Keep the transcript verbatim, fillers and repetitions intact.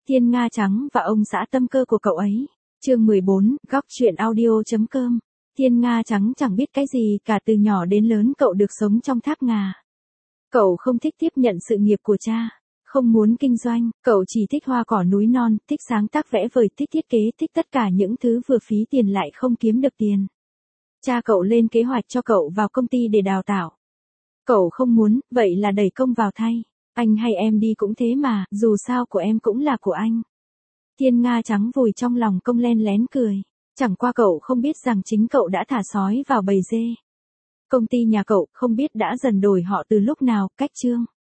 Thiên Nga trắng và ông xã tâm cơ của cậu ấy. Chương mười bốn, góc chuyện audio.com. Thiên Nga trắng chẳng biết cái gì cả, từ nhỏ đến lớn cậu được sống trong tháp ngà. Cậu không thích tiếp nhận sự nghiệp của cha, không muốn kinh doanh, cậu chỉ thích hoa cỏ núi non, thích sáng tác vẽ vời, thích thiết kế, thích tất cả những thứ vừa phí tiền lại không kiếm được tiền. Cha cậu lên kế hoạch cho cậu vào công ty để đào tạo. Cậu không muốn, vậy là đẩy công vào thay. Anh hay em đi cũng thế mà, dù sao của em cũng là của anh. Thiên Nga trắng vùi trong lòng công len lén cười. Chẳng qua cậu không biết rằng chính cậu đã thả sói vào bầy dê. Công ty nhà cậu không biết đã dần đổi họ từ lúc nào, cách Trương.